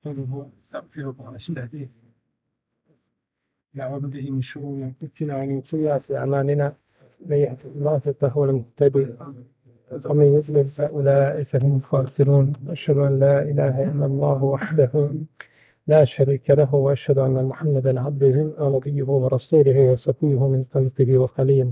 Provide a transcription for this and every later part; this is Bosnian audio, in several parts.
ونستغفره ونستهديه نعوذ به من شرور أنفسنا ومن سيئات أعمالنا من يهده الله فهو المهتدي ومن يضلل فأولئك هم الخاسرون أشهد أن لا إله إلا الله وحده لا شريك له وأشهد أن محمدا عبده ونبيه ورسوله وصفيه من خلقه وخليله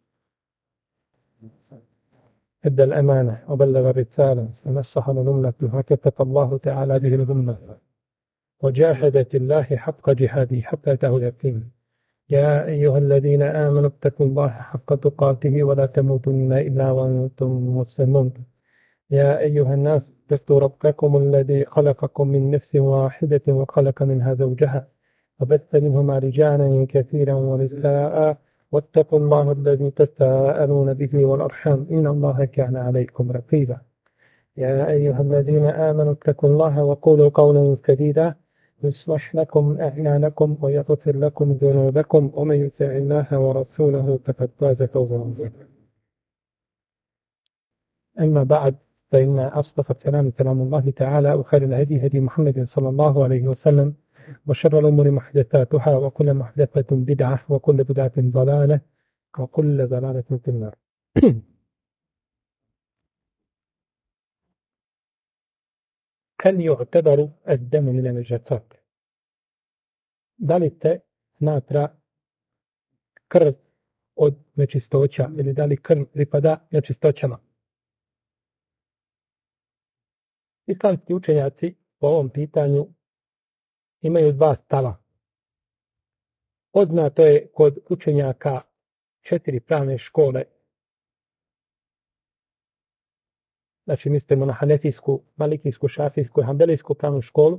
أدى الأمانة وبلغ الرسالة ونصح الأمة وكتب الله تعالى به الأمة وجاهد في الله حق جهاده حتى أتاه اليقين يا أيها الذين آمنوا اتقوا الله حق تقاته ولا تموتن إلا وأنتم مسلمون يا أيها الناس اتقوا ربكم الذي خلقكم من نفس واحدة وخلق منها زوجها وبث منهما رجالا كثيرا ونساء واتقوا الله الذي تساءلون به والأرحام إن الله كان عليكم رقيبا يا أيها الذين آمنوا اتقوا الله وقولوا قولا سديدا يصلح لكم أعمالكم ويغفر لكم ذنوبكم ومن يطع الله ورسوله فقد فاز فوزا عظيما. أما بعد فإن أصدق الكلام كلام الله تعالى وخير الهدي هدي محمد صلى الله عليه وسلم وشر الأمور محدثاتها وكل محدثة بدعة وكل بدعة ضلالة وكل ضلالة في النار. هل يعتبر الدم من النجاسات؟ Da li se smatra krv od nečistoća ili da li krv pripada nečistoćama? Islamski učenjaci po ovom pitanju imaju dva stava. Poznato je kod učenjaka 4 pravne škole, znači mislimo na hanefijsku, malikijsku, šafijsku i hanbelijsku pravnu školu,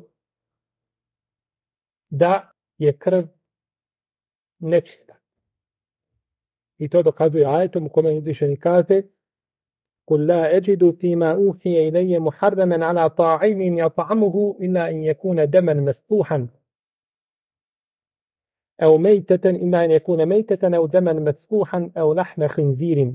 da je krv nečista. I to dokazuje ajetom u kome uzvišeni kaže قُلْ لَا أَجِدُ فِي مَا أُوحِيَ إِلَيَّ مُحَرَّمًا عَلَى طَاعِمٍ يَطْعَمُهُ إِلَّا أَنْ يَكُونَ دَمًا مَسْفُوحًا أو ميتة إما أن يكون ميتة أو دما مسفوحا أو لحم خنزير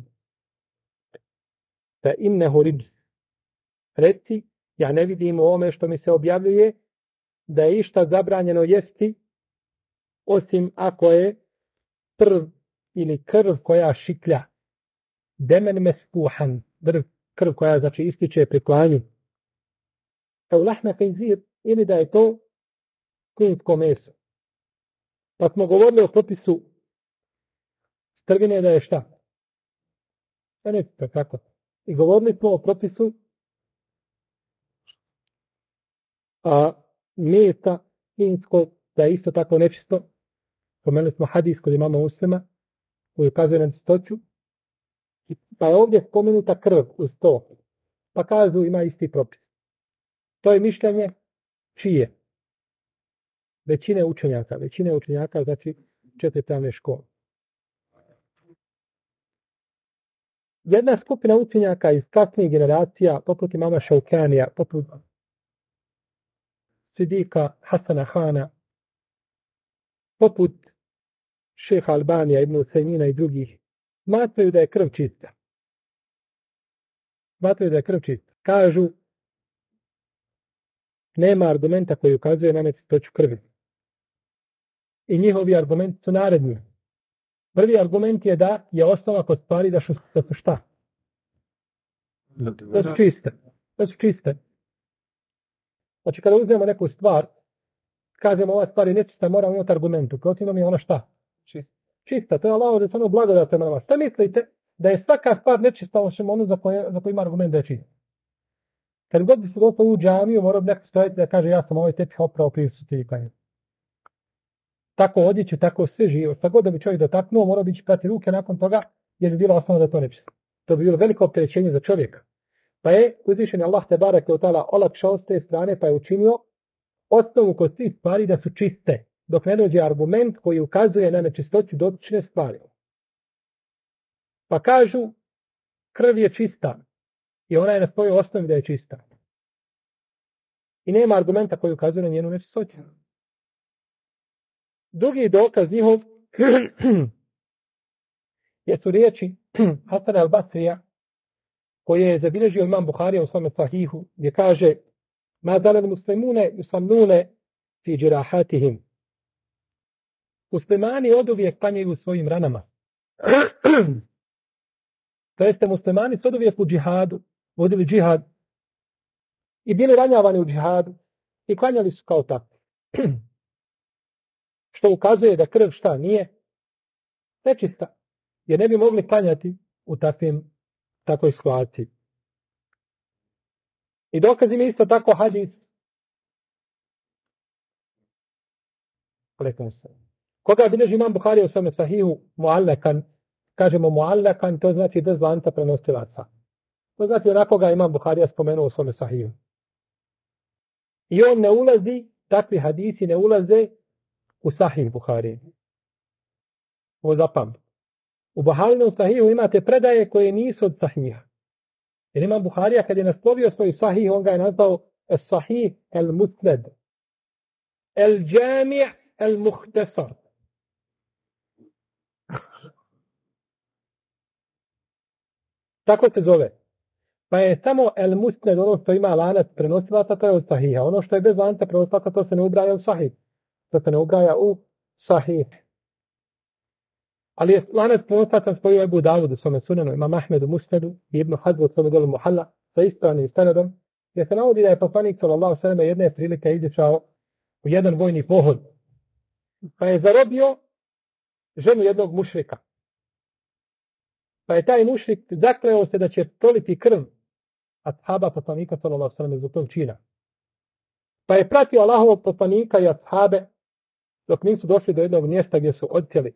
فإنه رجس. Reci, ja ne vidim u ovome što mi se objavljuje da je išta zabranjeno jesti osim ako je prv ili krv koja šiklja. Demen mespuhan, krv koja znači ističe pri klanju. Evo lahme khizir, ili da je to klinsko meso. Pa smo govorili o propisu strvine da je šta? Da ne tako. I govorili smo o propisu mesa klinsko da je isto tako nečisto. Spomenuli smo hadis kod imama Muslima koji ukazuje na čistoću. Pa je ovdje spomenuta krv uz to. Pa kažu ima isti propis. To je mišljenje čije? Većine učenjaka, znači 4 pravne škole. Jedna skupina učenjaka iz kasnijih generacija, poput imama Šaukanija, poput Sidika Hasana Hana, poput šeha Albanija, Ibn Usajmina i drugih, smatraju da je krv čista. Kažu, nema argumenta koji ukazuje na nečistoću krvi. I njihovi argumenti su naredni. Prvi argument je da je osnova kod stvari da su šta? Da su čiste. Znači kada uzmemo neku stvar, kažemo ova stvar je nečista, moramo imati argumentu. Protivno mi je ona šta? Čista. To je Allahov da samo blagodat prema nama. Šta mislite? Da je svaka stvar nečista osim onu za koju ima argument da je čista. Kad god bi se došlo u džamiju, mora bi neko stojati da kaže ja sam ovaj tepih oprao prije su ti klanjati. Tako odjeću, tako sve živo. Šta god da bi čovjek dotaknuo, mora bi prati ruke nakon toga, jer bi bilo osnovno da to nečisto. To bi bilo veliko opterećenje za čovjeka. Pa je uzvišeni Allah te barek ve taala olakšao s te strane, pa je učinio osnovu kod svih stvari da su čiste, dok ne dođe argument koji ukazuje na nečistoću dotične stvari. Pa kažu, krv je čista i ona je na svojoj osnovi da je čista. I nema argumenta koji ukazuje na njenu nečistoću. Drugi dokaz njihov jesu riječi Hasana al-Basrija koje je zabilježio imam Buharija u svome sahihu, gdje kaže Ma zalel muslimune yusallune fi džirahatihim. Muslimani oduvijek klanjaju u svojim ranama. To jeste, muslimani su oduvijek u džihadu, vodili džihad i bili ranjavani u džihadu i klanjali su kao tako. Što ukazuje da krv šta nije nečista, jer ne bi mogli klanjati u takvoj situaciji. I dokaz im je isto tako hadis. Koga bilježi imam Buharija u svome sahihu muallakan, kažemo muallakan, to znači bez lanca prenosilaca. To znači onako ga imam Buharija spomenuo u svome sahihu. I on ne ulazi, takvi hadisi ne ulaze u sahih Buharije. Ovo zapamti. U Buharinom sahihu imate predaje koje nisu od sahiha. Jer imam Buharija kad je naslovio svoj sahih, on ga je nazvao as-sahih al-musnad, al-jami' al-muhtasar. Tako se zove. Pa je samo al-musnad ono što ima lanac prenosilaca, to je od sahiha. Ono što je bez lanca prenosilaca, to se ne ubraja u sahih. To se ne ubraja u sahih. Ali je lanac prenosilaca spojio Ebu Davud u svome sunanu, imam Ahmed u Musnadu i Ibn Hazm u svome delu Muhalla sa ispravnim stanadom, gdje se navodi da je poslanik sallallahu alejhi ve sellem jedne prilike izišao u jedan vojni pohod, pa je zarobio ženu jednog mušrika. Pa je taj mušrik zakleo se da će proliti krv ashaba poslanika sallallahu alejhi ve sellem zbog tog čina. Pa je pratio Allahovog poslanika i ashabe dok nisu došli do jednog mjesta gdje su odcijeli.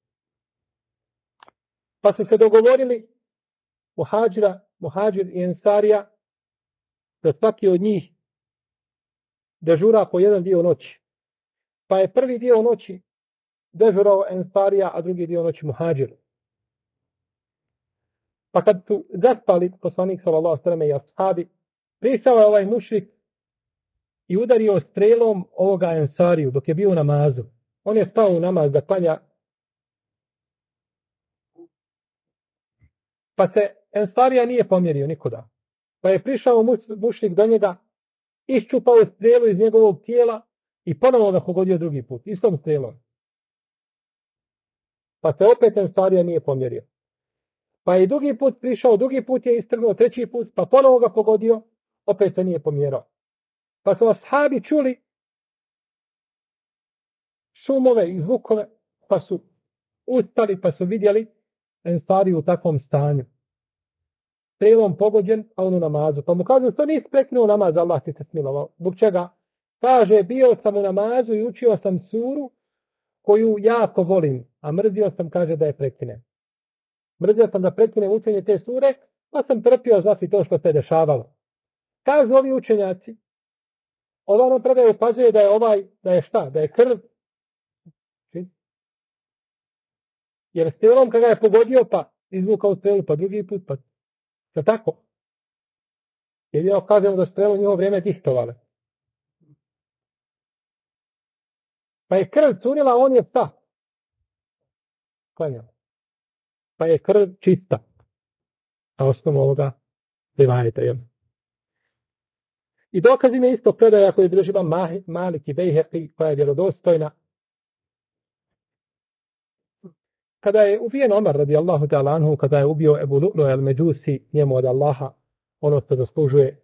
Pa su se dogovorili muhađir i ensarija da svaki od njih dežura po jedan dio noći. Pa je prvi dio noći dežurao ensarija, a drugi dio noći muhađir. Pa kad su zaspali poslanik sallallahu alejhi ve sellem i ashabi, prišao je ovaj mušrik i udario strelom ovoga ensariju dok je bio u namazu. On je stao u namaz da klanja. Pa se ensarija nije pomjerio nikuda. Pa je prišao mušrik do njega, iščupao strelu iz njegovog tijela i ponovo ga pogodio drugi put, istom strelom. Pa se opet ensarija nije pomjerio. Pa je drugi put prišao, drugi put je istrgnuo, treći put, pa ponovo ga pogodio, opet se nije pomjerao. Pa su ashabi čuli šumove i zvukove, pa su ustali, pa su vidjeli ensariju u takvom stanju. Strelom pogođen, a on u namazu. Pa mu kažu, to nisi preknuo namaz, Allah ti se smilovao. Zbog čega? Kaže, bio sam u namazu i učio sam suru koju jako volim, a mrzio sam, kaže, da je prekinem. Mrzio sam da prekinem učenje te sure, pa sam trpio znači to što se dešavalo. Kažu ovi učenjaci, ova nam predaje ukazuje da je da je šta? Da je krv. Jer strelom kada je pogodio, pa izvukao strelu, pa drugi put, pa je tako. Jer je okazano da strelu njihovo vrijeme dihtovale. Pa je krv curila, on je šta? Klanjao. Pa je krv čista. A osnovu ovoga rivajeta, jel? I dokaz im je isto predaja koju bilježi imam Malik i Bejheqi, koja je vjerodostojna. Kada je ubijen Omar radijallahu ta'ala anhu, kada je ubio Ebu Lu'lu el-Međusi, njemu od Allaha, ono što zaslužuje.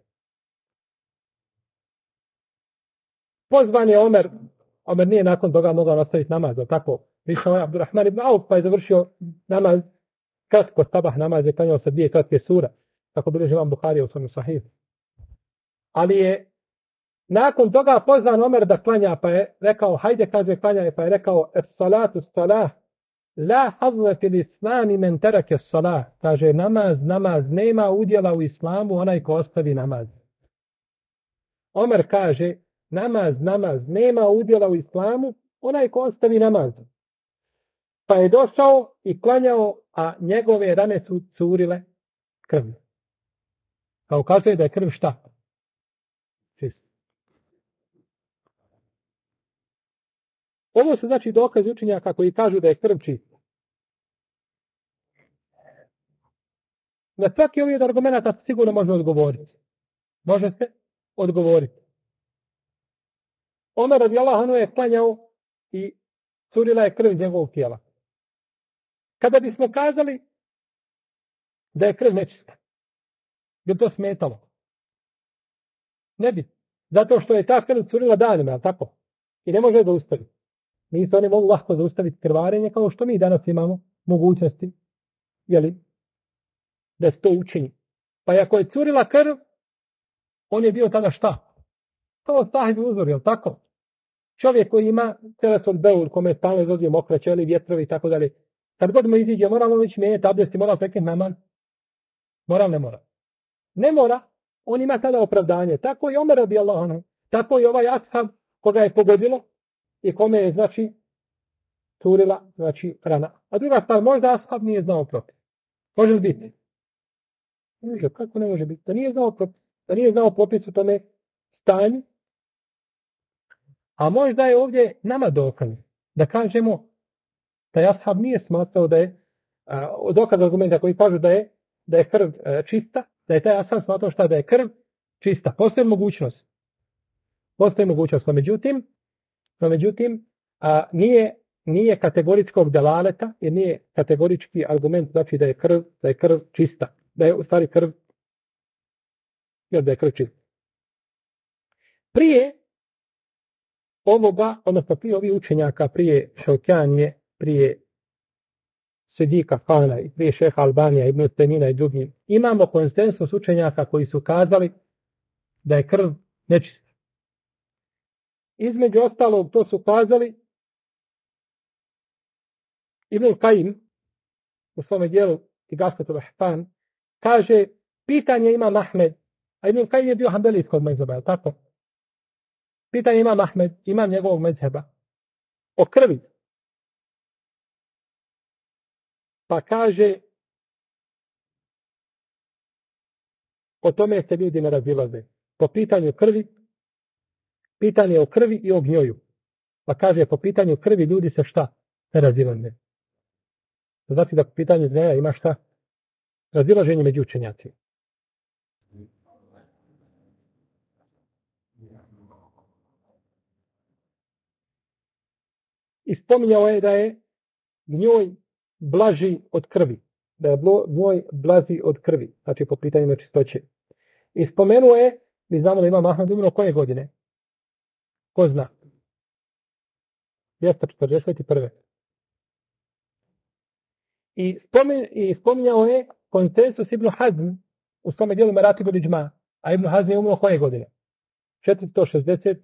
Pozvan je Omer nije nakon toga mogao nastaviti namaz, tako. Išao je Abdurrahman ibn Auf, pa je završio namaz, kratko sabah namaz, je klanjao se 2 kratke sura, tako bilježi imam Buharija u svom sahihu. Ali je nakon toga pozvan Omer da klanja, pa je rekao, hajde, kaže, klanjaj, pa je rekao, es-salatu salah, la hazve fil islami men terake salah, kaže, namaz, nema udjela u islamu onaj ko ostavi namaz. Omer kaže, namaz, nema udjela u islamu onaj ko ostavi namaz. Pa je došao i klanjao, a njegove rane su curile krv. Kao ukazuje da je krv šta? Ovo su znači dokaz učenjaka koji kažu da je krv čista. Na svaki ovih argumenta sigurno može odgovoriti. Može se odgovoriti. Omer radijallahu anhu je klanjao i curila je krv iz njegovog tijela. Kada bismo kazali da je krv nečista, bi to smetalo? Ne bi. Zato što je ta krv curila danima, ali tako? I ne može da zaustaviti. Nisu oni mogu lahko zaustaviti krvarenje kao što mi danas imamo mogućnosti, jeli, da se to učini. Pa ako je curila krv, on je bio tada šta? Kao sahib uzor, jel tako? Čovjek koji ima telefon beur, kome je stalno izlazio mokre čeli, vjetrovi i tako dalje. Kad god mu iziđe, moramo već mijenjati abdest i moramo prekinuti namaz. Moral ne mora. Ne mora, on ima tada opravdanje. Tako i Omer radijallahu anhu. Tako i ovaj ashab koga je pogodilo i kome je, znači, curila, znači, rana. A druga stvar, možda ashab nije znao propis. Može li biti? Može, kako ne može biti? Da nije znao propis u tome stanju. A možda je ovdje nama dokaz da kažemo da ashab nije smatrao da je dokaz argumenta koji kažu da je krv čista, da je taj ashab smatrao šta da je krv čista. Postoji mogućnost. No međutim, nije kategoričkog delaleta, jer nije kategorički argument znači da je krv čista. Da je u stvari krv čista. Prije ovoga, odnosno prije ovih učenjaka, prije Šaukjanije, prije Sidika Hana i prije Šeha Albanija, Ibn Tenina i drugi, imamo konsensus učenjaka koji su kazali da je krv nečista. Između ostalog, to su kazali Ibn Kajim u svome dijelu Igafatul Ahfan, kaže, pitanje ima Ahmed, a Ibn Kajim je bio hanbelijskog mezheba, je li tako? Pitanje ima Ahmed, imam njegovog mezheba, o krvi. Pa kaže, o tome se ljudi ne razilaze. Po pitanju krvi, pitanje o krvi i o gnjoju. Pa kaže, po pitanju krvi ljudi se šta? Ne razilaze. Znači da po pitanju gnjoja ima šta? Razilaženje među učenjacima. I spominjao je da je gnjoj blaži od krvi. Da je gnjoj blaži od krvi. Znači po pitanju nečistoće. I spomenuo je, mi znamo da ima Ahmed umro koje godine? Ko zna? 241. I spominjao je konsensus Ibn Hazm u svome dijelu Maratib al-Iđma. A Ibn Hazm je umro koje godine? 465.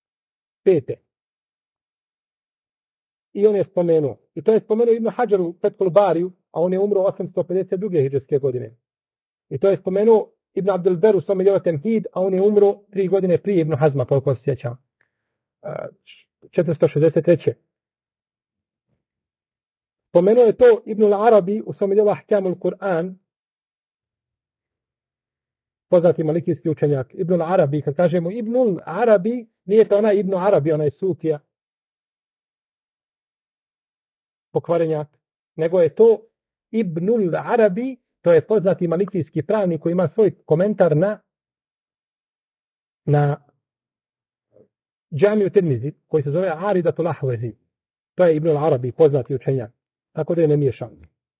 I on je spomenuo. I to je spomenuo Ibn Hajar u Fethul Bariju, a on je umro 852. hidžrske godine. I to je spomenuo Ibn Abdel Ber u svome dijelu Temhid, a on je umro 3 godine prije Ibn Hazma, koliko se sjećam. 463. Spomenuo je to Ibn al-Arabi u svome dijelu Ahkamul Kur'an, poznati malikijski učenjak. Ibn al-Arabi, kad kažemo Ibn al-Arabi, nije to ona Ibn Arabi, ona je Sufija, pokvarenjak, nego je to Ibnul Arabi, to je poznati malikijski pravnik koji ima svoj komentar na Džamiju Tirmizi, koji se zove Aridatul Ahvezi. To je Ibnul Arabi, poznati učenjak. Tako da je ne miješam.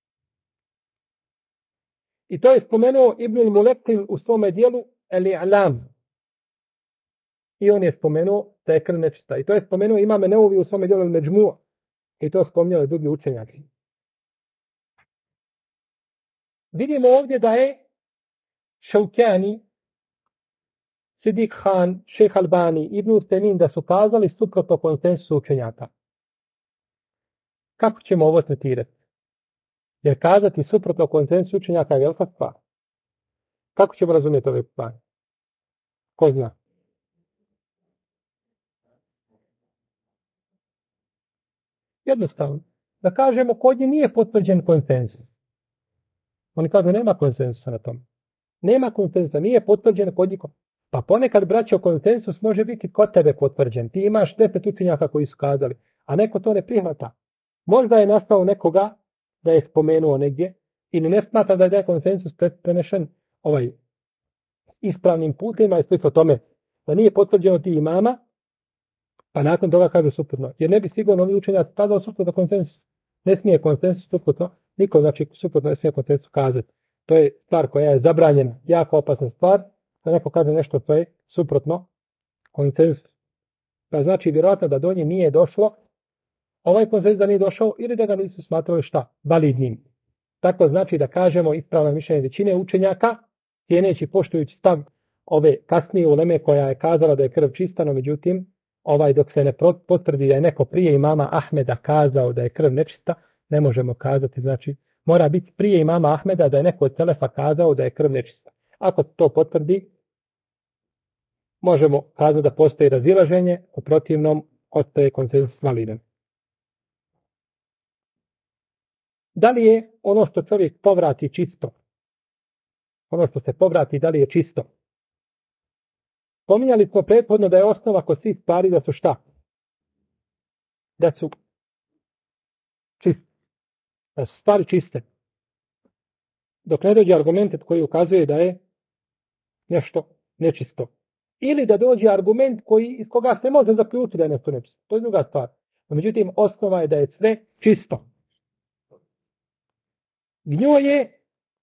I to je spomenuo Ibnul Mulekil u svome dijelu El-I'lam. I on je spomenuo da je krv nečista. I to je spomenuo Imam Nevevi u svome dijelu El-Međmu'. I to spominjali drugi učenjaci. Vidimo ovdje da je Šaukjani, Sidik Han, Šejh Albani, Ibn Tenin da su kazali suprotno konsensusu učenjaka. Kako ćemo ovo tretirati? Jer kazati suprotno konsensusu učenjaka je velika stvar. Kako ćemo razumjeti ove stvari? Ko zna? Jednostavno, da kažemo kod njih nije potvrđen konsensus. Oni kažu nema konsensusa na tom. Nema konsensusa, nije potvrđen kod njih. Pa ponekad, braćo, konsensus može biti kod tebe potvrđen. Ti imaš 10 učenjaka koji su kazali, a neko to ne prihvata. Možda je nastao nekoga da je spomenuo negdje ili ne smatra da je konsensus prenešen ispravnim putima i slično tome. Da nije potvrđeno ti imama, Pa nakon toga kaže suprotno. Jer ne bi sigurno ovi učenjaci kazao suprotno konsensus. Ne smije konsensus suprotno. Niko znači suprotno ne smije konsensus kazati. To je stvar koja je zabranjena. Jako opasna stvar. Da neko kaže nešto što je suprotno konsensus. Pa znači vjerojatno da do nje nije došlo. Ovaj konsensus da nije došao ili da ga nisu smatrali šta? Validnim. Tako znači da kažemo ispravno mišljenje većine učenjaka, cijeneći poštujući stav ove kasnije uleme koja je kazala da je krv čista, no međutim, dok se ne potvrdi da je neko prije imama Ahmeda kazao da je krv nečista, ne možemo kazati, znači mora biti prije imama Ahmeda da je neko od selefa kazao da je krv nečista. Ako to potvrdi, možemo kazati da postoji razilaženje, u protivnom ostaje konsenzus validan. Da li je ono što čovjek povrati čisto? Ono što se povrati, da li je čisto? Pominjali smo prethodno da je osnova kod svih stvari da su šta? Da su čiste. Da su stvari čiste. Dok ne dođe argument koji ukazuje da je nešto nečisto. Ili da dođe argument iz koga se može zaključiti da je nešto nečisto. To je druga stvar. No, međutim, osnova je da je sve čisto. Gnjo je,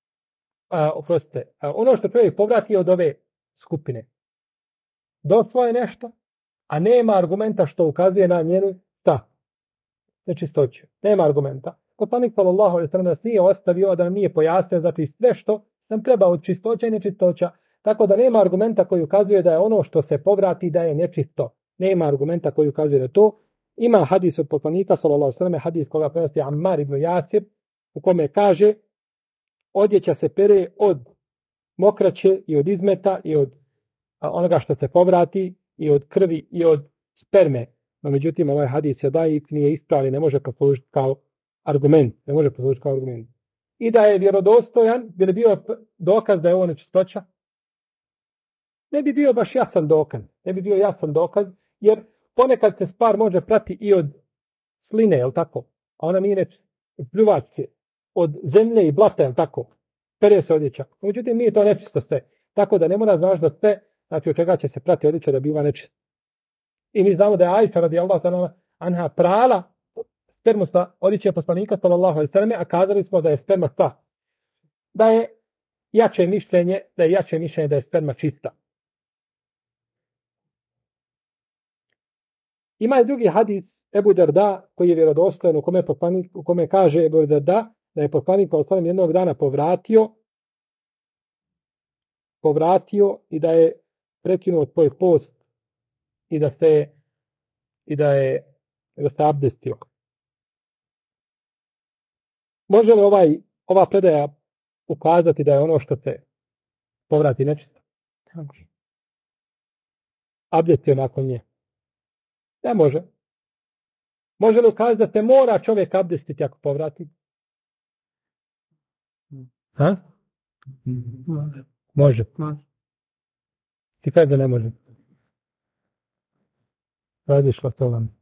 ono što čovjek povrati od ove skupine. Došlo je nešto, a nema argumenta što ukazuje na njenu nečistoću. Nema argumenta. Poslanik sallallahu alejhi ve sellem nas nije ostavio, da nam nije pojasnio, znači sve što nam treba od čistoća i nečistoća. Tako da nema argumenta koji ukazuje da je ono što se povrati da je nečisto. Nema argumenta koji ukazuje na to. Ima hadis od poslanika sallallahu alejhi ve sellem, hadis koga prenosi Ammar ibn Jasir, u kome kaže: odjeća se pere od mokraće i od izmeta i od onoga što se povrati i od krvi i od sperme. No međutim, ovaj hadis je daif, nije ispravljen, ne može poslužiti kao argument. Ne može poslužiti kao argument. I da je vjerodostojan, bi li bio dokaz da je ovo nečistoća? Ne bi bio baš jasan dokaz. Ne bi bio jasan dokaz, jer ponekad se stvar može prati i od sline, jel tako? A ona nije pljuvačke. Od zemlje i blata, jel tako? Pere se odjeća. Međutim, nije to nečisto sve. Tako da ne mora znaš da sve, znači od čega će se prati odjeća da biva nečisto. I mi znamo da je Ajša radijallahu anha prala spermu sa odjeće poslanika sallallahu alejhi ve selleme, a kazali smo da je sperma da je jače mišljenje da je sperma čista. Ima i drugi hadis Ebu Derda koji je vjerodostojan, u kome kaže Ebu Derda da je poslanik sallallahu alejhi ve sellem jednog dana povratio i da je prekinuo svoj post i da se abdestio. Može li ova predaja ukazati da je ono što se povrati nečisto? Abdestio nakon nje. Ne može. Može li ukazati da se mora čovjek abdestiti ako povrati? Može. Ti kaj da ne može? Radiš vam.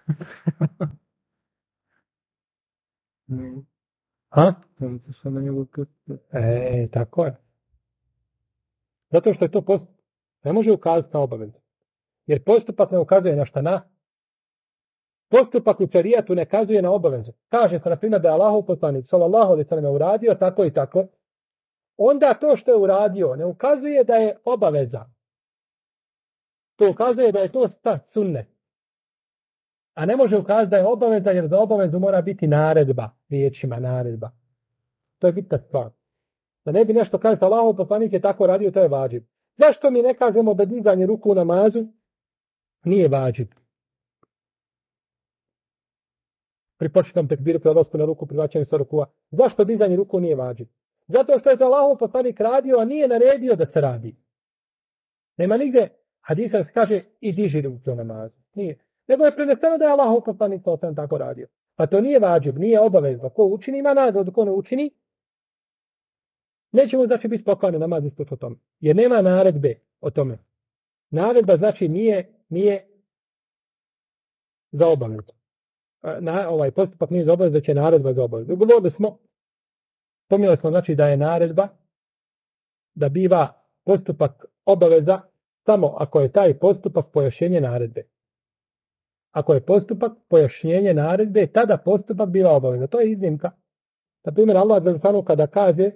Tako je. Zato što je to postupak. Ne može ukazati na obavezu. Jer postupak ne ukazuje na šta postupak u šerijatu ne kazuje na obavezu. Kaže se, na primjer, da je Allahov poslanik sallallahu alejhi ve sellem uradio tako i tako. Onda to što je uradio ne ukazuje da je obaveza. To ukazuje da je to sunnet. A ne može ukazati da je obaveza, jer za obavezu mora biti naredba, riječima naredba. To je bitna stvar. Da ne bi nešto kazati, Allahov poslanik je tako radio, to je vađib. Zašto mi ne kažemo da dizanje ruku u namazu nije vađib? Pri početnom tekbiru, pri odlasku na ruku, pri vraćanju sa rukua. Zašto dizanje ruku nije vađib? Zato što je to Allahov poslanik radio, a nije naredio da se radi. Nema nigde hadisa se kaže i diži ruku u namazu. Nije. Nego je preneseno da je Allahov poslanik tako radio. Pa to nije vađib, nije obavezno. Ko učini ima nagradu, ko ne učini, nećemo znači biti poklani namaz ispod o tome. Jer nema naredbe o tome. Naredba znači nije za obavezu. Ovaj postupak nije za obavezu, da će naredba za obavezu. Govorili smo, spominjali smo znači da je naredba, da biva postupak obaveza samo ako je taj postupak pojašnjenje naredbe. Ako je postupak pojašnjenje naredbe, tada postupak biva obavezan. To je iznimka. Na primjer, Allah dželešanu kada kaže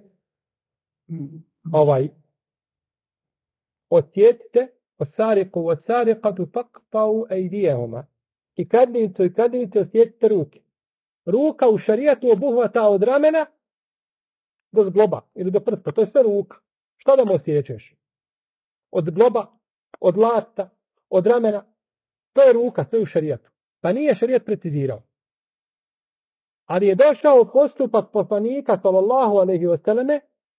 osjetite osariku osarikatu faqta'u ejdijehuma. I kadnicu osjetite ruke. Ruka u šarijatu obuhvata od ramena do zgloba ili do prsta. To je sve ruka. Šta da mu osjećaš? Od zgloba, od lasta, od ramena. To je ruka, sve u šarijatu. Pa nije šarijat precizirao. Ali je došao postupak poslanika sallallahu alejhi ve selleme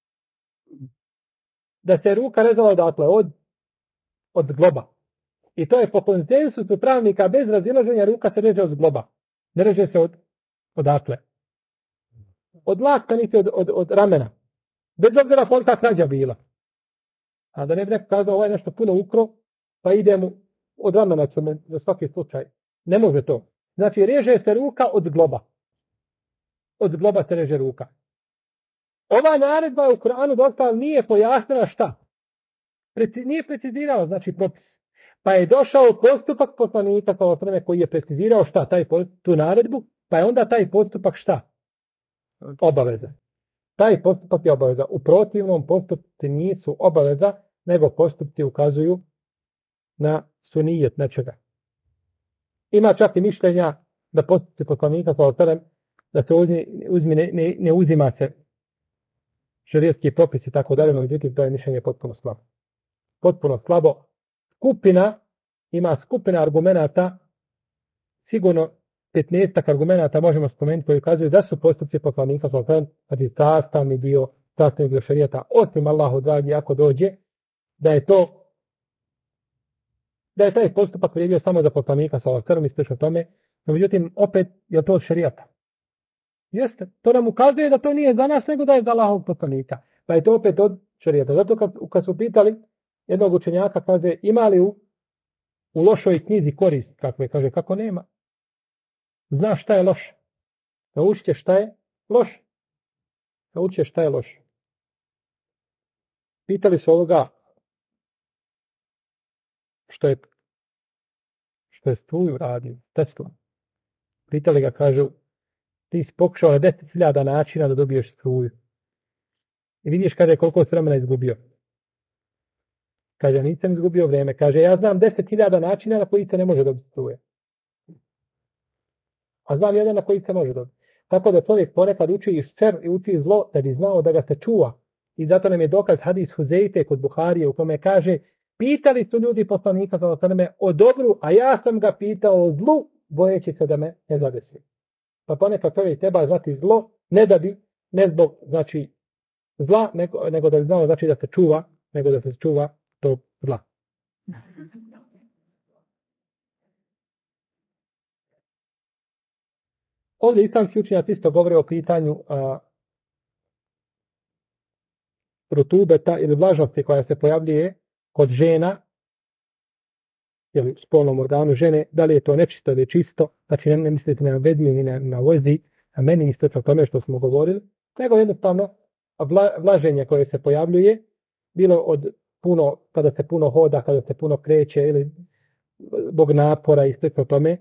da se ruka rezala odatle od zgloba. I to je po konsenzusu pravnika bez razilaženja, ruka se reže od zgloba. Ne reže se odatle. Od lasta niti od ramena. Bez obzira kolika krađa bila. A da ne bi neko kazao ovaj nešto puno ukro, pa ide mu od ramena za svaki slučaj. Ne može to. Znači reže se ruka od zgloba. Od zgloba se reže ruka. Ova naredba u Kur'anu dosta nije pojasnila šta. Nije precizirala, znači propis. Pa je došao postupak poslanika koji je precizirao šta, tu naredbu, pa je onda taj postupak šta? Obaveza. Taj postupak je obaveza. U protivnom postupci nisu obaveza, nego postupci ukazuju na sunijet nečega. Ima čak i mišljenja da postupci poslanika da se ne uzima se šerijatski propisi tako dalje, međutim to je mišljenje potpuno slabo. Potpuno slabo. Ima skupina argumenata, sigurno 15 argumenata možemo spomenuti koji ukazuju da su postupci poslanika znači sastavni dio šerijata, osim Allahu dragi ako dođe da je taj postupak vrijedio samo za poslanika sallallahu i slično tome, no međutim opet je to od šerijata. Jeste, to nam ukazuje da to nije za nas, nego da je za Allahovog poslanika. Pa je to opet od šerijata. Zato kad su pitali jednog učenjaka, kaže, ima li u lošoj knjizi korist? Kaže, kako nema? Znaš šta je loše? Naučit ćeš šta je loše. Naučit ćeš šta je loše. Pitali su ovoga što je struju radio, Tesla. Pitali ga, kažu, ti si pokušao na 10.000 načina da dobiješ struju. I vidiš, kaže, koliko si vremena izgubio. Kaže, nisam izgubio vrijeme. Kaže, ja znam 10.000 načina na koji se ne može dobiti struje. A znam jedan na koji se može dobiti. Tako da čovjek ponekad uči i šer i uči zlo da bi znao da ga se čuva. I zato nam je dokaz hadis Huzeyfe kod Buharije u kome kaže, pitali su ljudi poslanika o dobru, a ja sam ga pitao o zlu, bojeći se da me ne zadesi. Pa ponekad čovjek treba znati zlo, ne zbog znači zla, nego da bi znao znači da se čuva tog zla. Ovdje islamski učenjaci isto govore o pitanju rutubeta ili vlažnosti koja se pojavljuje kod žena ili u spolnom organu žene, da li je to nečisto ili čisto, znači ne mislite na vediju ni na vozi, a meni isto o tome što smo govorili, nego jednostavno vlaženje koje se pojavljuje, bilo od puno, kada se puno hoda, kada se puno kreće ili zbog napora i sve o tome,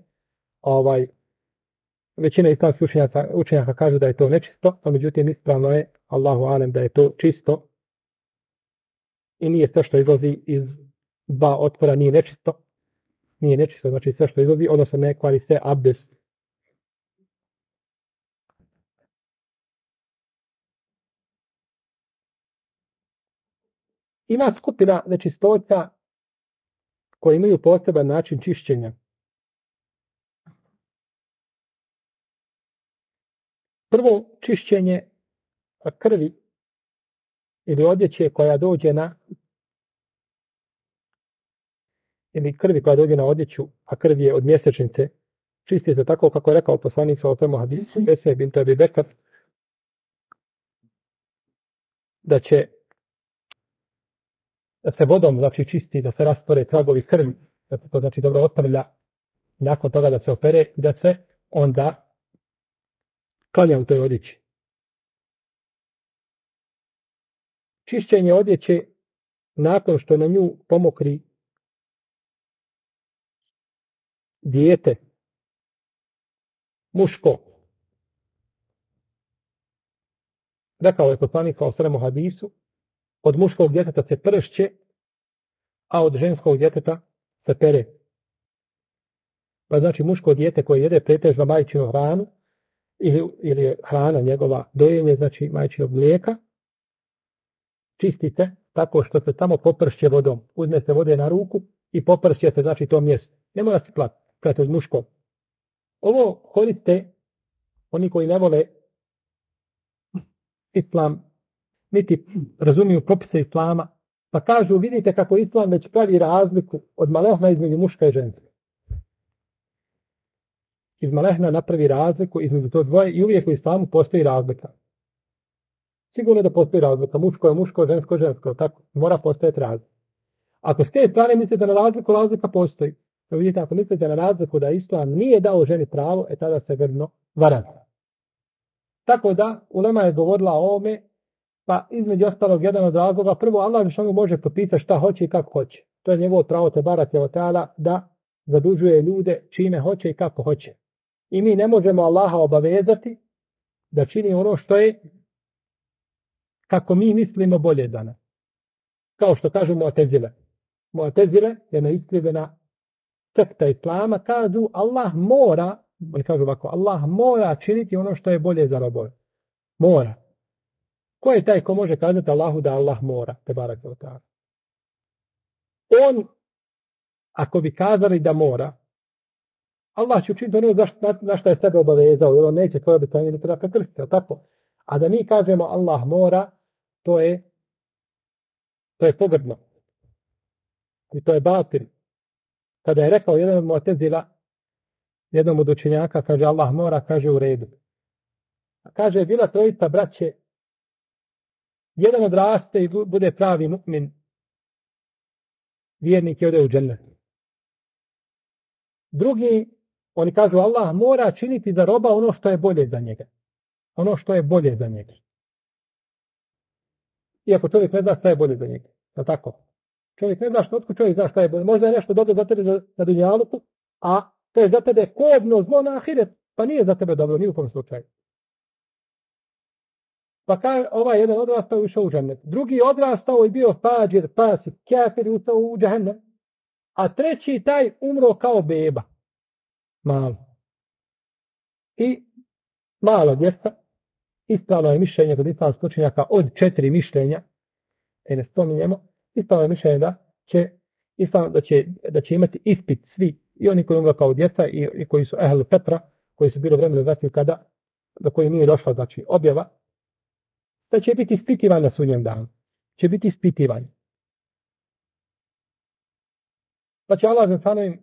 većina islamskih učenjaka kažu da je to nečisto, a međutim ispravno je, Allahu alem, da je to čisto i nije sve što izlazi iz dva otvora nije nečisto, znači sve što izlazi, odnosno ne kvari se abdest. Ima skupina nečistoća koji imaju poseban način čišćenja. Prvo, čišćenje krvi ili odjeće koja dođe ili krvi koja dođe na odjeću, a krv je od mjesečnice, čisti se tako kako je rekao poslanik sallallahu alejhi ve sellem hadisu Esme bint Abi Bekr, da se vodom znači čisti, da se rastvore tragovi krvi, da se to znači dobro ostavlja, nakon toga da se opere i da se onda klanja u toj odjeći. Čišćenje odjeće nakon što na nju pomokri dijete muško. Rekao je poslanik sallallahu alejhi ve sellem u hadisu, od muškog djeteta se pršće, a od ženskog djeteta se pere. Pa znači muško dijete koje jede pretežno majčinu hranu, ili je hrana njegova dojenje, znači majčinog mlijeka, čistite tako što se tamo popršće vodom. Uzme se vode na ruku i popršće se, znači to mjesto. Ne mora se prati od muškog. Ovo koriste oni koji ne vole islam, niti razumiju propise islama, pa kažu, vidite kako islam već pravi razliku od malehna između muška i ženska. Iz malehna napravi razliku između to dvoje i uvijek u islamu postoji razlika. Sigurno da postoji razlika. Muško je muško, žensko je žensko. Tako, mora postojati razlika. Ako s te strane mislite na razliku, razlika postoji. No, vidite, ako mislite na razliku da islam nije dao ženi pravo, tada se grdno varate. Tako da, ulema je govorila o ovome, pa između ostalog jedan od razloga, prvo Allah što može propisati šta hoće i kako hoće. To je njegovo pravo te barake od teala da zadužuje ljude čime hoće i kako hoće. I mi ne možemo Allaha obavezati da čini ono što je kako mi mislimo bolje za nas. Kao što kažu Mu'tezile. Mu'tezile je neiskrivena sekta islama, kažu Allah mora, oni kažu ovako, Allah mora činiti ono što je bolje za robove. Mora. Ko je taj ko može kazati Allahu da Allah mora? Te barake od teala. On, ako bi kazali da mora, Allah će učiniti ono na što je sebe obavezao, jer on neće tvoje obećanje ni treba prekršiti, tako? A da mi kažemo Allah mora, to je pogrdno. I to je batil. Kada je rekao jedan od Mu'tezila, jednom od učenjaka, kaže Allah mora, kaže u redu. A kaže, bila trojica braće, jedan odraste i bude pravi mu'min, vjernik i ode u džennet. Drugi, oni kažu Allah mora činiti za roba ono što je bolje za njega. Ono što je bolje za njega. Iako čovjek ne zna šta je bolje za njega. Je tako? Čovjek ne zna otkud čovjek zna šta je bolje. Možda je nešto dobro za tebe na dunjaluku, a to je za tebe kobno zlo na ahiret, pa nije za tebe dobro, ni u kom slučaju. Pa ovaj jedan odrastao i ušao u džennet. Drugi odrastao i bio fađir, pasik, kafir i ušao u džehennem. A treći taj umro kao beba. Malo. I malo djeca. Ispravno je mišljenje kod islamskih učenjaka od 4 mišljenja. Ne spominjemo. Ispravno je mišljenje da će imati ispit svi. I oni koji umro kao djeca i koji su ehl Petra, koji su bili vremenu znači kada do koji nije došla znači objava, da će biti ispitivanje na sudnjem danu. Će biti ispitivanje. Pa će Allah zastanovim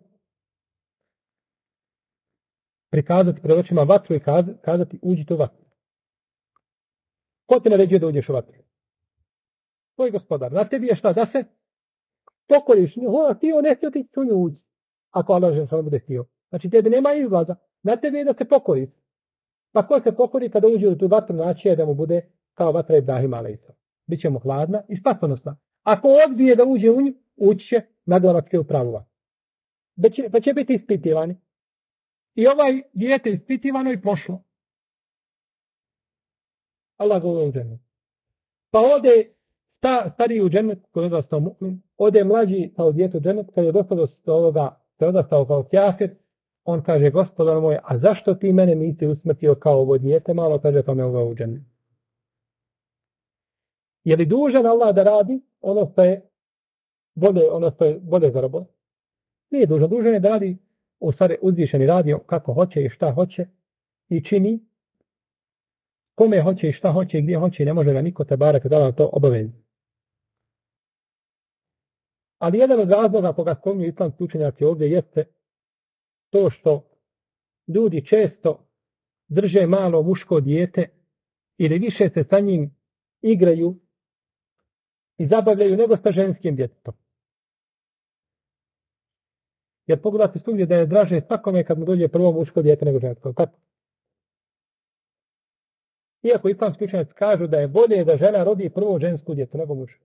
prikazati pred očima vatru i kazati uđite u vatru. Ko te naređuje da uđeš u vatru? Tvoj gospodar. Na tebi je šta? Da se pokoriš. Htio, ne htio ti u nju uđi. Ako Allah zastanovim bude htio. Znači tebi nema izlaza. Na tebi je da se pokoriš. Pa ko se pokori kada uđe u tu vatru, znači je da mu bude kao vatra Ibrahima alejhiselam. Biće mu hladna i spasonosna. Ako odbije da uđe u nju, ući će na glavačke u pravu vatru. Pa će biti ispitivani. I ovaj dijete ispitivano i prošlo. Allah govori u džennet. Pa ode stariji u džennet, koji je odrastao mu'min, ode mlađi kao dijete u džennet, kad je došlo do ovoga, kad je odrastao kao kafir, on kaže, gospodar moj, a zašto ti mene nisi usmrtio kao ovo dijete, malo kaže, pa me uveo u džennet. Je li dužan Allah da radi ono što je bolje za robot? Nije dužan. Dužan je da radi u stvari uzvišeni radi kako hoće i šta hoće i čini kome hoće i šta hoće i gdje hoće i ne može ga niko te barek da to obavezi. Ali jedan od razloga koga spominju islamski učenjaci ovdje jeste to što ljudi često drže malo muško dijete ili više se sa njim igraju i zabavljaju nego sa ženskim djetetom. Jer pogledate svugdje da je draže svakome kad mu dođe prvo muško dijete nego žensko. Kako? Iako islamski učenjaci kažu da je bolje da žena rodi prvo žensku djecu nego muško.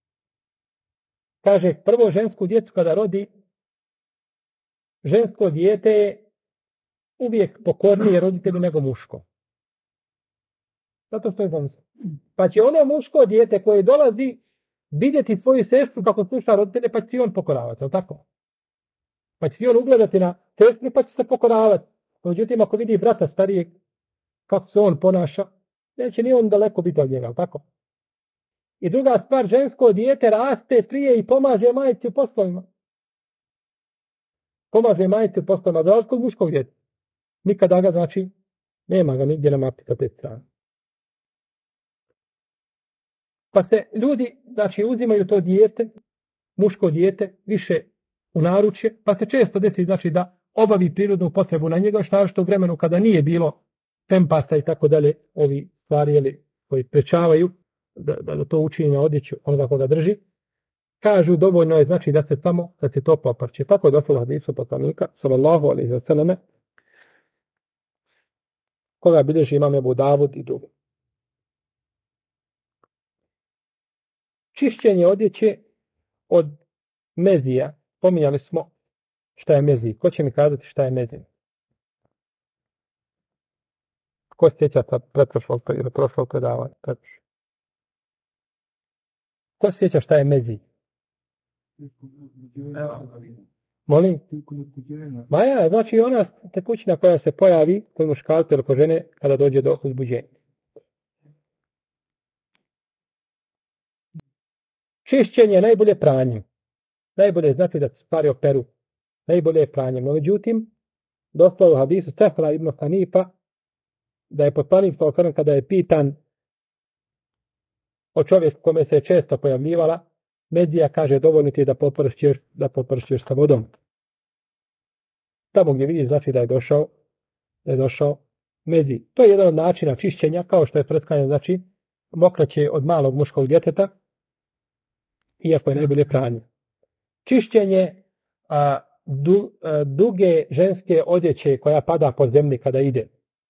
Kaže, prvo žensku djecu kada rodi, žensko dijete je uvijek pokornije roditelju nego muško. Zato što je znam. Pa će ono muško dijete koje dolazi vidjeti svoju sestru kako sluša roditelje, pa će on pokoravati, je li tako? Pa će on ugledati na sestru, pa će se pokoravati. Međutim, ako vidi brata starijeg, kako se on ponaša, neće ni on daleko biti od njega, tako? I druga stvar, žensko dijete raste prije i pomaže majici u poslovima. Pomaže majici u poslovima, za razliku od muškog djeta. Nikada ga, znači, nema ga nigdje na mapi sa te strane. Pa se ljudi, znači, uzimaju to dijete, muško dijete, više u naručje, pa se često desi, znači, da obavi prirodnu potrebu na njega, što u vremenu kada nije bilo tempasa i tako dalje, ovi stvari koji prečavaju da to učini na odjeću onoga koga drži, kažu dovoljno je znači da se samo da se to poparče. Tako je došlo u hadisu poslanika sallallahu alejhi ve selleme, koga bilježi imam Ebu Davud i drugi. Čišćenje odjeće od mezija. Pominjali smo šta je mezij. Ko će mi kazati šta je mezij? Ko se sjeća sa prošlog predavanja? Ko se sjeća šta je mezij? Molim? Maja, znači ona tekućina koja se pojavi kod muškarca ili kod žene kada dođe do uzbuđenja. Čišćenje je najbolje pranje. Najbolje znači da se stvari operu. Najbolje je pranje. No međutim, došlo u hadisu Sefra ibn Hanifa da je poslanik sallallahu kada je pitan o čovjeku kome se je često pojavljivala, mezija kaže dovoljno ti je da popršćeš sa vodom. Tamo gdje vidiš znači da je došao mezij. To je jedan od načina čišćenja, kao što je pretkanje, znači mokraće od malog muškog djeteta, iako je najbolje pranje. Čišćenje duge ženske odjeće koja pada po zemlji kada ide.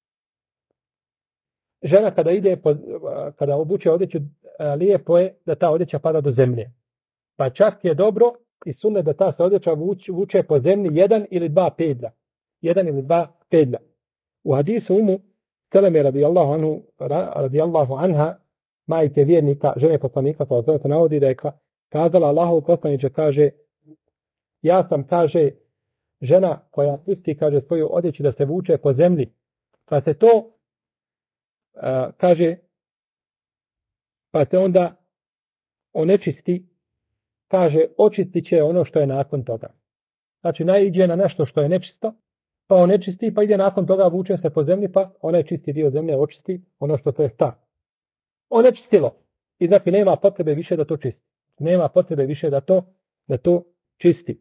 Žena kada obuče odjeću, lijepo je da ta odjeća pada do zemlje. Pa čak je dobro i sunnet da ta se odjeća vuče po zemlji jedan ili dva pedlja. U hadisu Umu Seleme radijallahu anha, majke vjernika, žene poslanika, to se navodi da je kazala Allahov poslaniče, kaže, ja sam, kaže, žena koja pusti, kaže, svoju odjeću da se vuče po zemlji. Pa se to kaže, pa se onda onečisti, kaže, očistit će ono što je nakon toga. Znači, naiđe na nešto što je nečisto, pa onečisti, pa ide nakon toga, vuče se po zemlji, pa onaj čisti dio zemlje očisti ono što to je sta. Onečistilo. I znači, nema potrebe više da to čisti. Nema potrebe više da to čisti.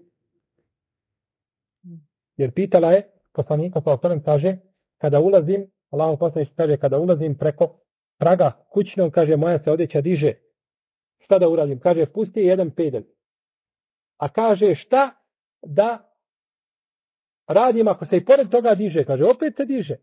Jer pitala je, poslanika sallallahu kaže, kada ulazim, Allahov poslanik kaže, kada ulazim preko praga kućnog, kaže, moja se odjeća diže. Šta da uradim? Kaže, pusti jedan pedalj. A kaže, šta da radim ako se i pored toga diže? Kaže, opet se diže.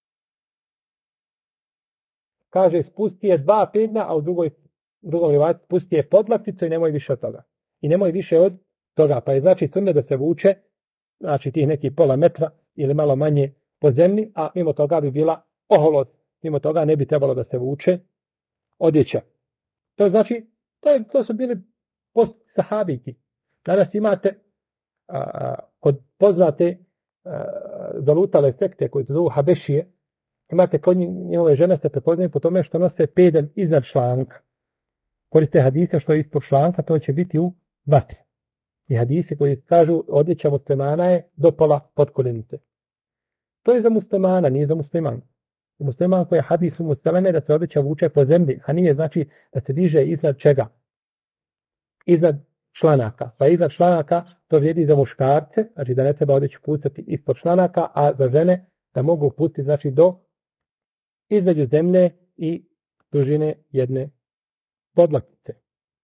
Kaže, spusti je dva pedlja, a u drugom rivaju spusti je podlakticu i nemoj više od toga. I nemoj više od toga. Pa je znači sunnet da se vuče, znači tih nekih pola metra ili malo manje po zemlji, a mimo toga bi bila oholod. Mimo toga ne bi trebalo da se vuče odjeća. To znači, to su bili post-sahabiki. Danas imate kod poznate zalutale sekte koje se zovu Habešije, imate kod njihove žene se prepoznaju po tome što nose pedalj iznad članka. Koriste hadise što je ispod članka, to će biti u vatri. I hadise koji kažu odjeća muslimana je do pola potkoljenice. To je za muslimana, nije za musliman. Musliman koji je hadis u muslimane da se odjeća vuče po zemlji, a nije znači da se diže iznad čega? Iznad članaka. Pa iznad članaka to vrijedi za muškarce, znači da ne treba odjeću pucati ispod članaka, a za žene da mogu pustiti znači do između zemlje i dužine jedne podlaktice.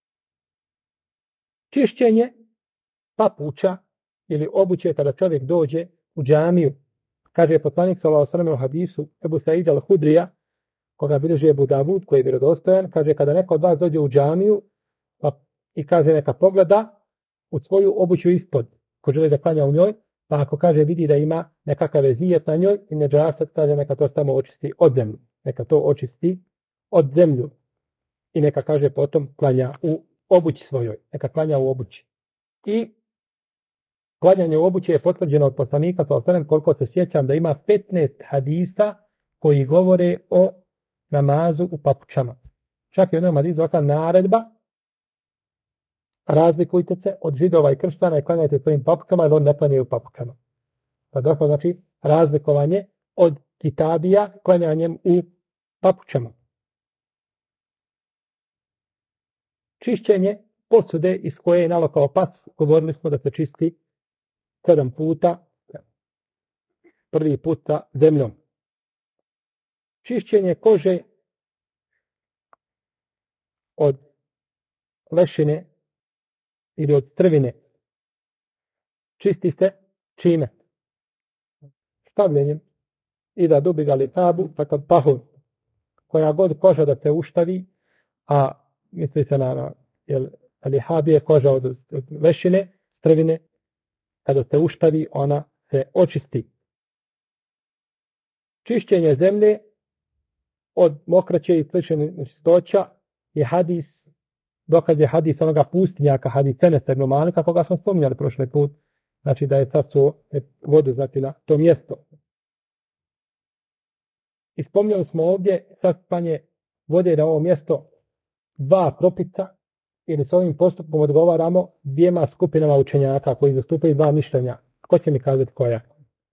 Čišćenje papuča ili obuće kada čovjek dođe u džamiju. Kaže poslanik sallallahu alejhi ve sellem u hadisu Ebu Said al-Hudrija, koga bilježi Ebu Davud, koji je vjerodostojan, kaže kada neko od vas dođe u džamiju i kaže neka pogleda u svoju obuću ispod, ko želi da klanja u njoj, Pa ako kaže vidi da ima nekakav vezijet na njoj i neđaset, kaže neka to samo očisti od zemlju. Neka to očisti od zemlju. I neka kaže potom klanja u obući svojoj. Neka klanja u obući. I klanjanje u obući je potvrđeno od poslanika, koliko se sjećam da ima 15 hadisa koji govore o namazu u papučama. Čak i u jednom hadisu ovakva naredba, razlikujte se od židova i kršćana i klanjajte svojim papučama, jer on ne klanjaju papučama. Pa došlo znači razlikovanje od kitabija klanjanjem u papučama. Čišćenje posude iz koje je nalokao pas, govorili smo da se čisti 7 puta, prvi put sa zemljom. Čišćenje kože od lešine ili od strvine čisti se čime? Stavljanjem i da dubiga li tabu, takav pahur, koja god koža da se uštavi, a misli se na lihabi je koža od lešine, strvine, kada se uštavi, ona se očisti. Čišćenje zemlje od mokraće i sličnih nečistoća je hadis, dokaz je hadis onoga pustinjaka, hadis Enesa ibn Malika, koga smo spominjali prošli put, znači da je sačuo vodu znači na to mjesto. I spominjali smo ovdje sasipanje vode na ovo mjesto 2 propisa, ili s ovim postupkom odgovaramo 2 skupinama učenjaka koji zastupaju 2 mišljenja. Ko će mi kazati koja?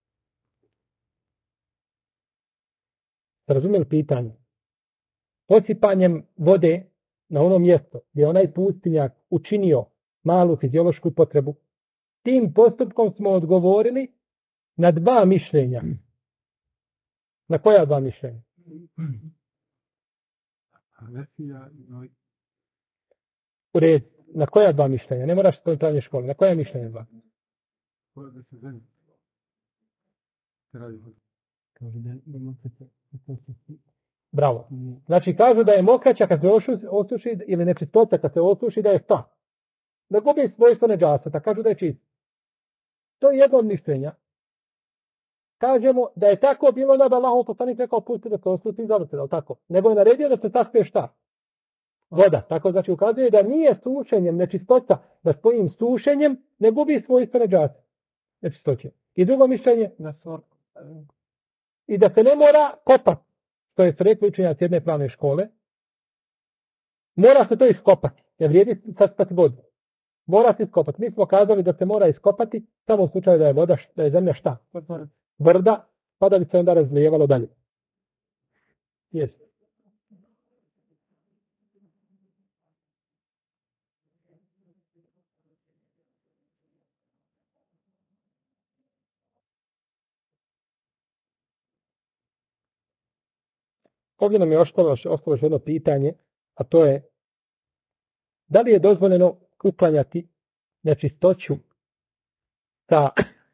Razumijeli pitanje? Posipanjem vode na ono mjesto gdje je onaj pustinjak učinio malu fiziološku potrebu, tim postupkom smo odgovorili na 2 mišljenja. Na koja 2 mišljenja? U red. Na koja 2 mišljenja? Ne moraš spojiti pravnje škole. Na koja mišljenja 2? Bravo. Znači kažu da je mokraća kad se osuši ili nečistota kad se osuši da je šta? Da gubi svojstvo nedžaseta. Kažu da je čist. To je jedno od mišljenja. Kažemo da je tako bilo da Allahov poslanik rekao pusti da se osuši i zavrti, ali tako. Nego je naredio da se saspije šta? Voda. Tako znači ukazuje da nije sušenjem nečistota, da svojim sušenjem ne gubi svojstvo nečistoće. I drugo mišljenje i da se ne mora kopati. To je rekli učenjaci jedne pravne škole. Mora se to iskopati. Ne vrijedi saspati vodu. Mora se iskopati. Mi smo kazali da se mora iskopati samo u slučaju da je voda, da je zemlja šta? Tvrda, pa da bi se onda razlijevalo dalje. Jesi. Ovdje nam je ostalo još jedno pitanje, a to je da li je dozvoljeno uklanjati nečistoću sa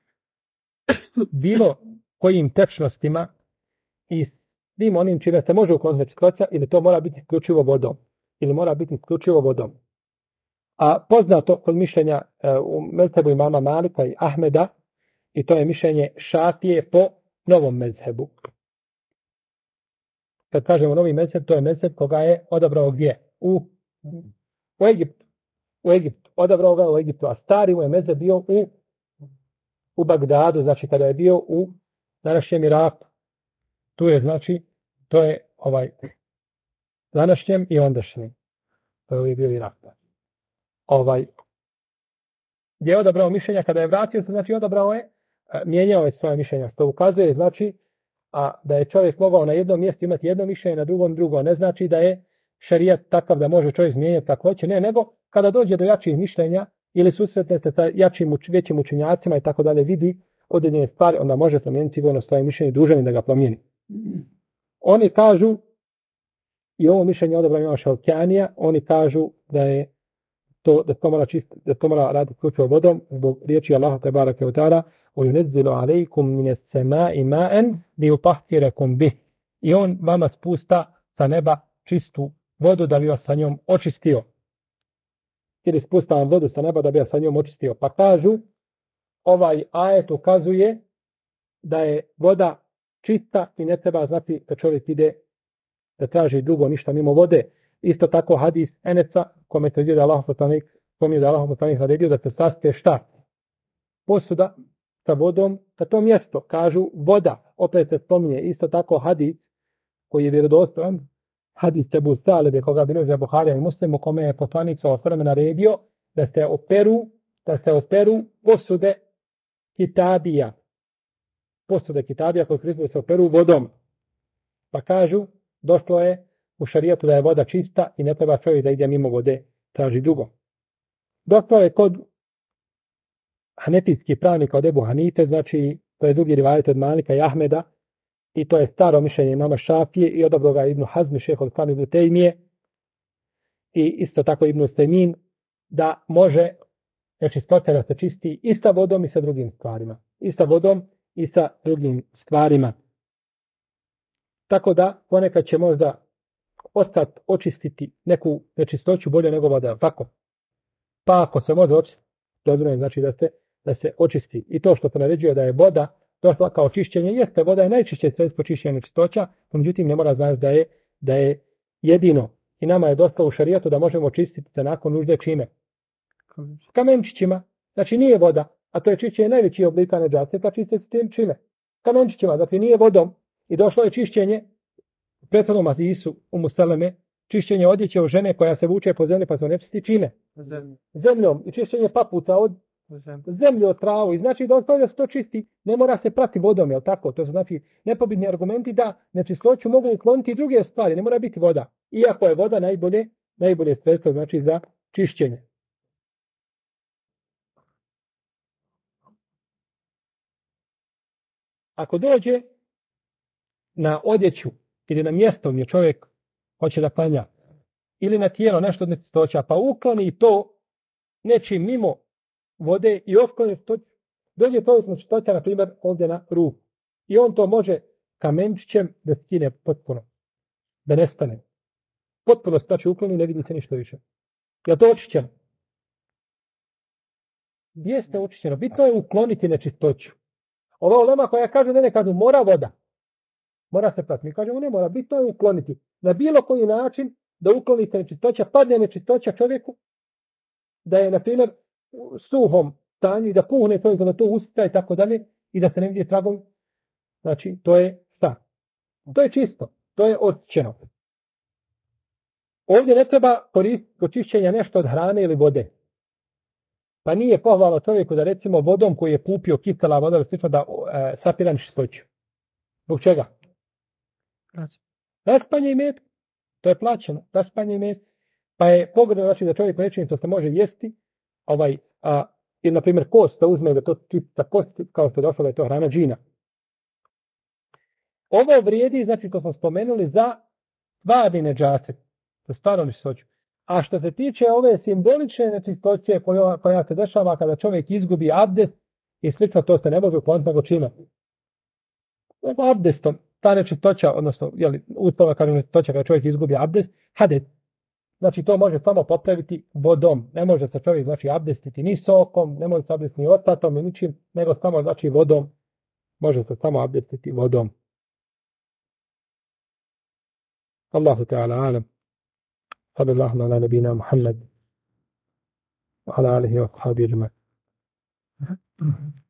bilo kojim tečnostima i svim onim čime se može ukloniti nečistoća ili to mora biti isključivo vodom. A poznato kod mišljenja u mezhebu imama Malika i Ahmeda, i to je mišljenje Šafije po novom mezhebu. Kad kažemo novi mezheb, to je mezheb koga je odabrao gdje? U Egiptu. Odabrao ga u Egiptu, a stari mu je mezheb bio u Bagdadu, znači kada je bio u današnjem Iraku. Tu je znači, to je današnjem i ondašnjem. To je bio Irak. Gdje je odabrao mišljenja, kada je vratio se, znači odabrao je, mijenjao je svoje mišljenja, što ukazuje, znači, a da je čovjek mogao na jednom mjestu imati jedno mišljenje, na drugom drugo, ne znači da je šerijat takav da može čovjek mijenjati kako hoće, ne, nego kada dođe do jačih mišljenja ili susretne se sa većim učenjacima i tako dalje, vidi određene stvari, onda može promijeniti sigurno svoje mišljenje, dužan je da ga promijeni. Oni kažu, i ovo mišljenje odabrao imam Šalkjanija, oni kažu da je to, da to mora raditi isključivo vodom, zbog riječi Allaha tebareke ve teala: وَيُنَزِّلُ عَلَيْكُمْ مِنَ السَّمَاءِ مَاءً لِيُطَهِّرَكُمْ بِهِ. I on vama spusta sa neba čistu vodu da bi vas sa njom očistio. Ili spusta vam vodu sa neba da bi vas sa njom očistio. Pa kažu, ovaj ajet ukazuje da je voda čista i ne treba znati da čovjek ide da traži drugo ništa mimo vode. Isto tako hadis Eneca, kome se vidio da Allah poslanik naredio da se sastaje šta? Posuda sa vodom na to mjesto. Kažu voda, opet se spominje. Isto tako hadis koji je vjerodostojan, hadis Ebu Salebe, koga bilježe Buharija i Muslim, u kome je poslanik sallallahu alejhi ve sellem naredio da se operu posude kitabija. Posude kitabija koje koriste se operu vodom. Pa kažu, došlo je u šarijatu da je voda čista i ne treba čovjek da ide mimo vode, traži drugo. Došlo je kod hanefijskih pravnika od Ebu Hanife, znači to je drugi rivajet od Malika i Ahmeda, i to je staro mišljenje imama Šafije i odabro ga Ibn Hazmi, šejhul Islam Ibn Tejmije, i isto tako Ibn Sejmin, da može nečistoća da se čisti i sa vodom i sa drugim stvarima. I sa vodom i sa drugim stvarima. Tako da ponekad će možda ostati očistiti neku nečistoću bolje nego voda, tako? Pa ako se može očistiti, dobro je znači da se očisti. I to što se naređuje da je voda došla kao čišćenje, jeste, voda je najčišće sredstvo čišćenja nečistoća, međutim ne mora znači da je jedino. I nama je došlo u šarijatu da možemo čistiti se nakon nužde čime? Kamenčićima. Znači nije voda, a to je čišćenje najveći oblika nedžase, pa čiste se tim čime? Kamenčićima, znači nije vodom. I došlo je čišćenje u prethodnom hadisu Umu Seleme, čišćenje odjeće od žene koja se vuče po zemlji pa se ne čisti čime? Zemljom. I čišćenje papuca od zemlje, od travu. I znači da se to čisti, ne mora se prati vodom, jel tako? To su znači nepobitni argumenti da nečistoću mogu ukloniti i druge stvari, ne mora biti voda. Iako je voda najbolje sredstvo znači za čišćenje. Ako dođe na odjeću ili na mjesto gdje čovjek hoće da klanja, ili na tijelo nešto od nečistoća, pa ukloni to nečim mimo vode i otkloni to, dođe to od nečistoća, na primjer, ovdje na ruku. I on to može kamenčićem da skine potpuno, da nestane. Potpuno znači ukloni, ne vidi se ništa više. Je to očišćeno? Jeste očišćeno. Bitno je ukloniti nečistoću. Ova ulema koja kaže, ne kažu, mora voda. Mora se prati. Mi kažemo, ne mora, bitno je ukloniti. Na bilo koji način da uklonite nečistoća, padne nečistoća čovjeku, da je, na primjer, u suhom stanju i da puhne to, da to usita i tako dalje, i da se ne vidi tragom. Znači, to je šta? To je čisto. To je očišćeno. Ovdje ne treba koristiti kod čišćenja nešto od hrane ili vode. Pa nije pohvalno čovjeku da recimo vodom koji je kupio kisela voda ili slično da sapira nečistoću. Zbog čega? Raspanje i met. To je plaćeno. Raspanje i met. Pa je pogledno znači da čovjek nečini što se može jesti, ili na primjer kost da uzme da to čista kost, kao što je došlo da je to hrana džina. Ovo vrijedi, znači to smo spomenuli za stvarni nedžaset, za stvarnu nečistoću. A što se tiče ove simbolične nečistoće koja se dešava kada čovjek izgubi abdest i slično, to se ne može ukloniti nego čime? Abdestom. Ta nečistoća, odnosno, uspava kaže nečistoća kada čovjek izgubi abdest, hadet. Znači to može samo popraviti vodom. Ne može se čovjek znači abdestiti ni sokom, ne može se abdestiti ni otpatom, ni ničim, nego samo znači vodom. Može se samo abdestiti vodom. Allahu Teala alam. Sallallahu ala nabina Muhammad wa ala alihi wa sahbihi ajma'in.